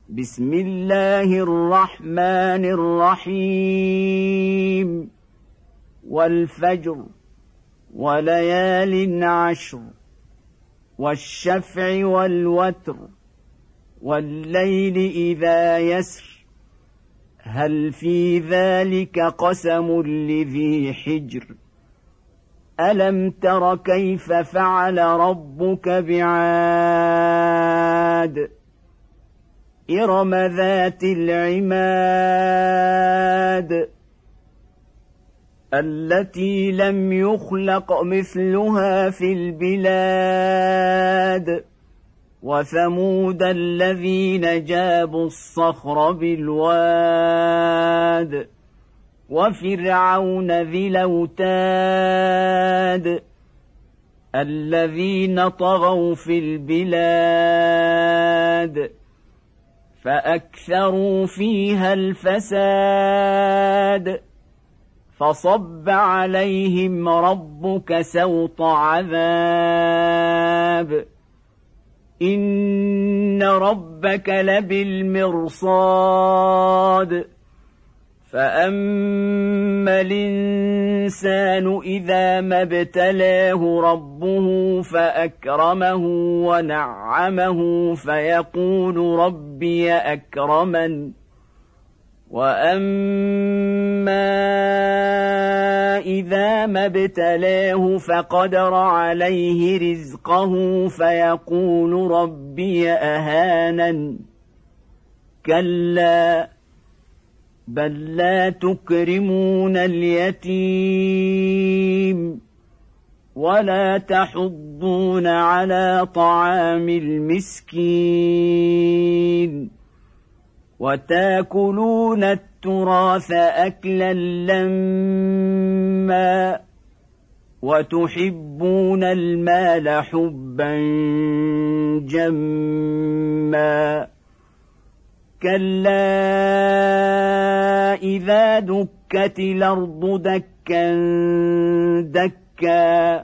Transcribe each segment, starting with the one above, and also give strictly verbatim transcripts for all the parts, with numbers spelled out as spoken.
بسم الله الرحمن الرحيم والفجر وليال عشر والشفع والوتر والليل إذا يسر هل في ذلك قسم لذي حجر ألم تر كيف فعل ربك بعاد إرم ذات العماد التي لم يخلق مثلها في البلاد وثمود الذين جابوا الصخر بالواد وفرعون ذي الأوتاد الذين طغوا في البلاد فأكثروا فيها الفساد فصب عليهم ربك سوط عذاب إن ربك لبالمرصاد فأما الإنسان إذا ما ابتلاه ربه فأكرمه ونعمه فيقول ربي أكرمن وأما إذا ما ابتلاه فقدر عليه رزقه فيقول ربي أهانن كلا بل لا تكرمون اليتيم ولا تحضون على طعام المسكين وتاكلون التراث أكلا لما وتحبون المال حبا جما كلا إذا دكت الأرض دكا دكا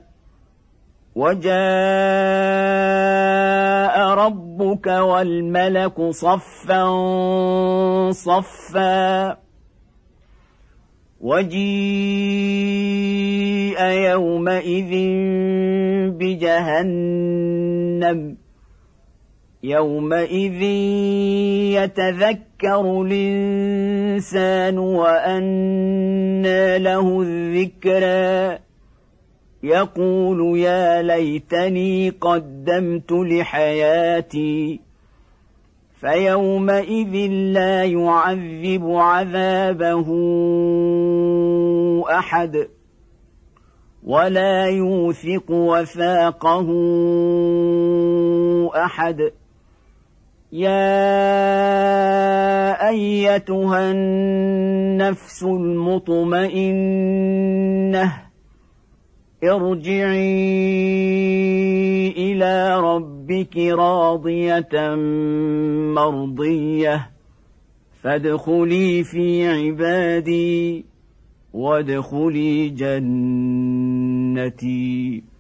وجاء ربك والملك صفا صفا وجيء يومئذ بجهنم يومئذ يتذكر الإنسان وأنى له الذكرى يقول يا ليتني قدمت لحياتي فيومئذ لا يعذب عذابه أحد ولا يوثق وثاقه أحد يا أيتها النفس المطمئنة ارجعي إلى ربك راضية مرضية فادخلي في عبادي وادخلي جنتي.